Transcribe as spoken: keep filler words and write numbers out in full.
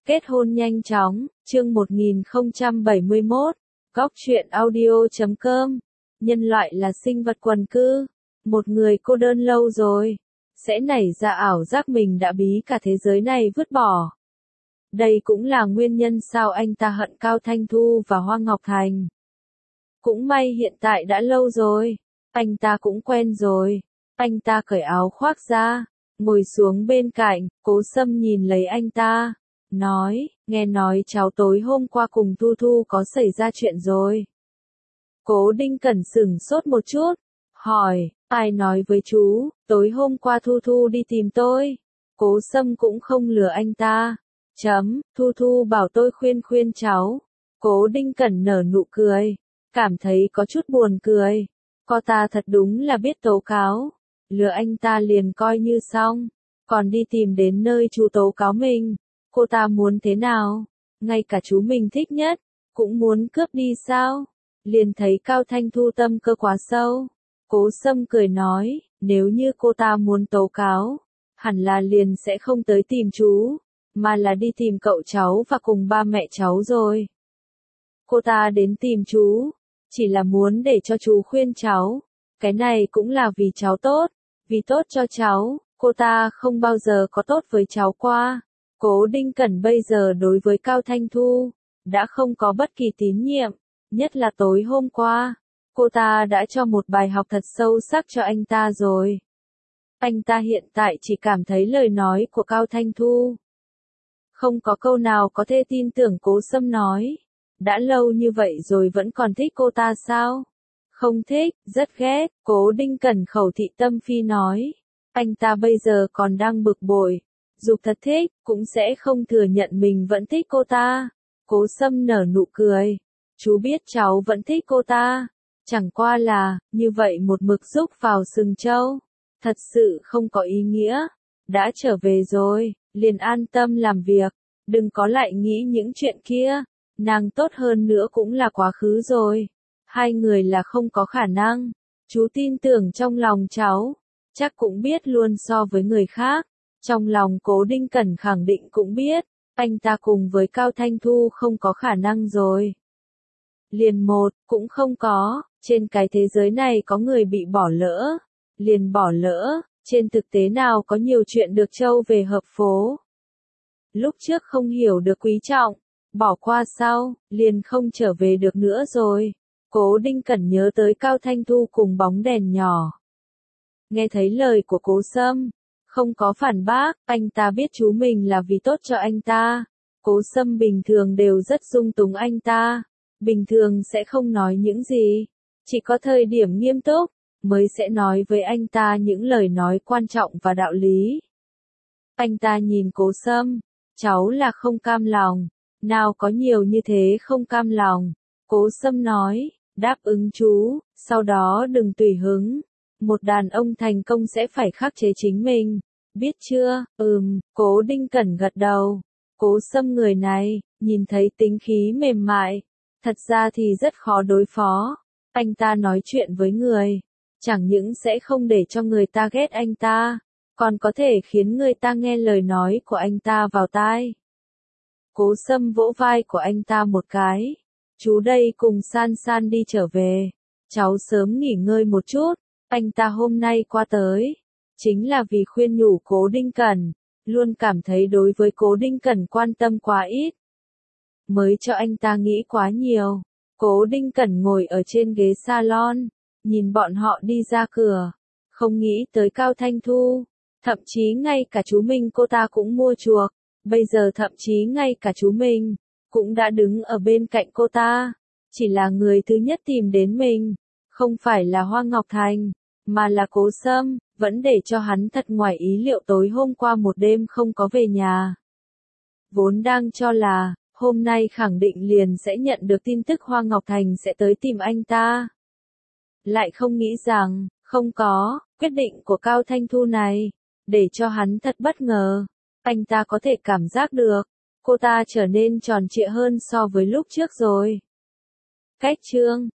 Kết hôn nhanh chóng, chương một nghìn không trăm bảy mươi mốt, góc truyện audio chấm com. Nhân loại là sinh vật quần cư, một người cô đơn lâu rồi, sẽ nảy ra ảo giác mình đã bí cả thế giới này vứt bỏ. Đây cũng là nguyên nhân sao anh ta hận Cao Thanh Thu và Hoa Ngọc Thành. Cũng may hiện tại đã lâu rồi, anh ta cũng quen rồi. Anh ta cởi áo khoác ra, ngồi xuống bên cạnh, Cố Sâm nhìn lấy anh ta, nói, nghe nói cháu tối hôm qua cùng Thu Thu có xảy ra chuyện rồi. Cố Đinh Cẩn sửng sốt một chút, hỏi, ai nói với chú, tối hôm qua Thu Thu đi tìm tôi. Cố Sâm cũng không lừa anh ta. Chấm, Thu Thu bảo tôi khuyên khuyên cháu. Cố Đinh Cẩn nở nụ cười, cảm thấy có chút buồn cười. Cô ta thật đúng là biết tố cáo. Lừa anh ta liền coi như xong, còn đi tìm đến nơi chú tố cáo mình. Cô ta muốn thế nào? Ngay cả chú mình thích nhất, cũng muốn cướp đi sao? Liền thấy Cao Thanh Thu tâm cơ quá sâu. Cố Sâm cười nói, nếu như cô ta muốn tố cáo, hẳn là liền sẽ không tới tìm chú, mà là đi tìm cậu cháu và cùng ba mẹ cháu rồi. Cô ta đến tìm chú, chỉ là muốn để cho chú khuyên cháu. Cái này cũng là vì cháu tốt, vì tốt cho cháu, cô ta không bao giờ có tốt với cháu qua. Cố Đinh Cẩn bây giờ đối với Cao Thanh Thu, đã không có bất kỳ tín nhiệm, nhất là tối hôm qua, cô ta đã cho một bài học thật sâu sắc cho anh ta rồi. Anh ta hiện tại chỉ cảm thấy lời nói của Cao Thanh Thu. Không có câu nào có thể tin tưởng Cố Sâm nói. Đã lâu như vậy rồi vẫn còn thích cô ta sao? Không thích, rất ghét, Cố Đinh Cẩn khẩu thị tâm phi nói. Anh ta bây giờ còn đang bực bội. Dục thật thích, cũng sẽ không thừa nhận mình vẫn thích cô ta. Cố Sâm nở nụ cười. Chú biết cháu vẫn thích cô ta. Chẳng qua là, như vậy một mực rúc vào sừng trâu. Thật sự không có ý nghĩa. Đã trở về rồi, liền an tâm làm việc. Đừng có lại nghĩ những chuyện kia. Nàng tốt hơn nữa cũng là quá khứ rồi. Hai người là không có khả năng. Chú tin tưởng trong lòng cháu. Chắc cũng biết luôn so với người khác. Trong lòng Cố Đinh Cẩn khẳng định cũng biết. Anh ta cùng với Cao Thanh Thu không có khả năng rồi. Liền một, cũng không có. Trên cái thế giới này có người bị bỏ lỡ. Liền bỏ lỡ. Trên thực tế nào có nhiều chuyện được trâu về hợp phố. Lúc trước không hiểu được quý trọng. Bỏ qua sau, liền không trở về được nữa rồi. Cố Đinh Cẩn nhớ tới Cao Thanh Thu cùng bóng đèn nhỏ. Nghe thấy lời của Cố Sâm, không có phản bác, anh ta biết chú mình là vì tốt cho anh ta. Cố Sâm bình thường đều rất dung túng anh ta, bình thường sẽ không nói những gì, chỉ có thời điểm nghiêm túc, mới sẽ nói với anh ta những lời nói quan trọng và đạo lý. Anh ta nhìn Cố Sâm, cháu là không cam lòng, nào có nhiều như thế không cam lòng. Cố Sâm nói, đáp ứng chú, sau đó đừng tùy hứng. Một đàn ông thành công sẽ phải khắc chế chính mình. Biết chưa? Ừm, Cố Đinh Cẩn gật đầu. Cố Sâm người này, nhìn thấy tính khí mềm mại. Thật ra thì rất khó đối phó. Anh ta nói chuyện với người. Chẳng những sẽ không để cho người ta ghét anh ta. Còn có thể khiến người ta nghe lời nói của anh ta vào tai. Cố Sâm vỗ vai của anh ta một cái. Chú đây cùng San San đi trở về. Cháu sớm nghỉ ngơi một chút. Anh ta hôm nay qua tới. Chính là vì khuyên nhủ Cố Đinh Cẩn. Luôn cảm thấy đối với Cố Đinh Cẩn quan tâm quá ít. Mới cho anh ta nghĩ quá nhiều. Cố Đinh Cẩn ngồi ở trên ghế salon. Nhìn bọn họ đi ra cửa. Không nghĩ tới Cao Thanh Thu. Thậm chí ngay cả chú mình cô ta cũng mua chuộc. Bây giờ thậm chí ngay cả chú mình, cũng đã đứng ở bên cạnh cô ta. Chỉ là người thứ nhất tìm đến mình, không phải là Hoa Ngọc Thành, mà là Cố Sâm, vẫn để cho hắn thật ngoài ý liệu tối hôm qua một đêm không có về nhà. Vốn đang cho là, hôm nay khẳng định liền sẽ nhận được tin tức Hoa Ngọc Thành sẽ tới tìm anh ta. Lại không nghĩ rằng, không có, quyết định của Cao Thanh Thu này, để cho hắn thật bất ngờ. Anh ta có thể cảm giác được, cô ta trở nên tròn trịa hơn so với lúc trước rồi. Cách chương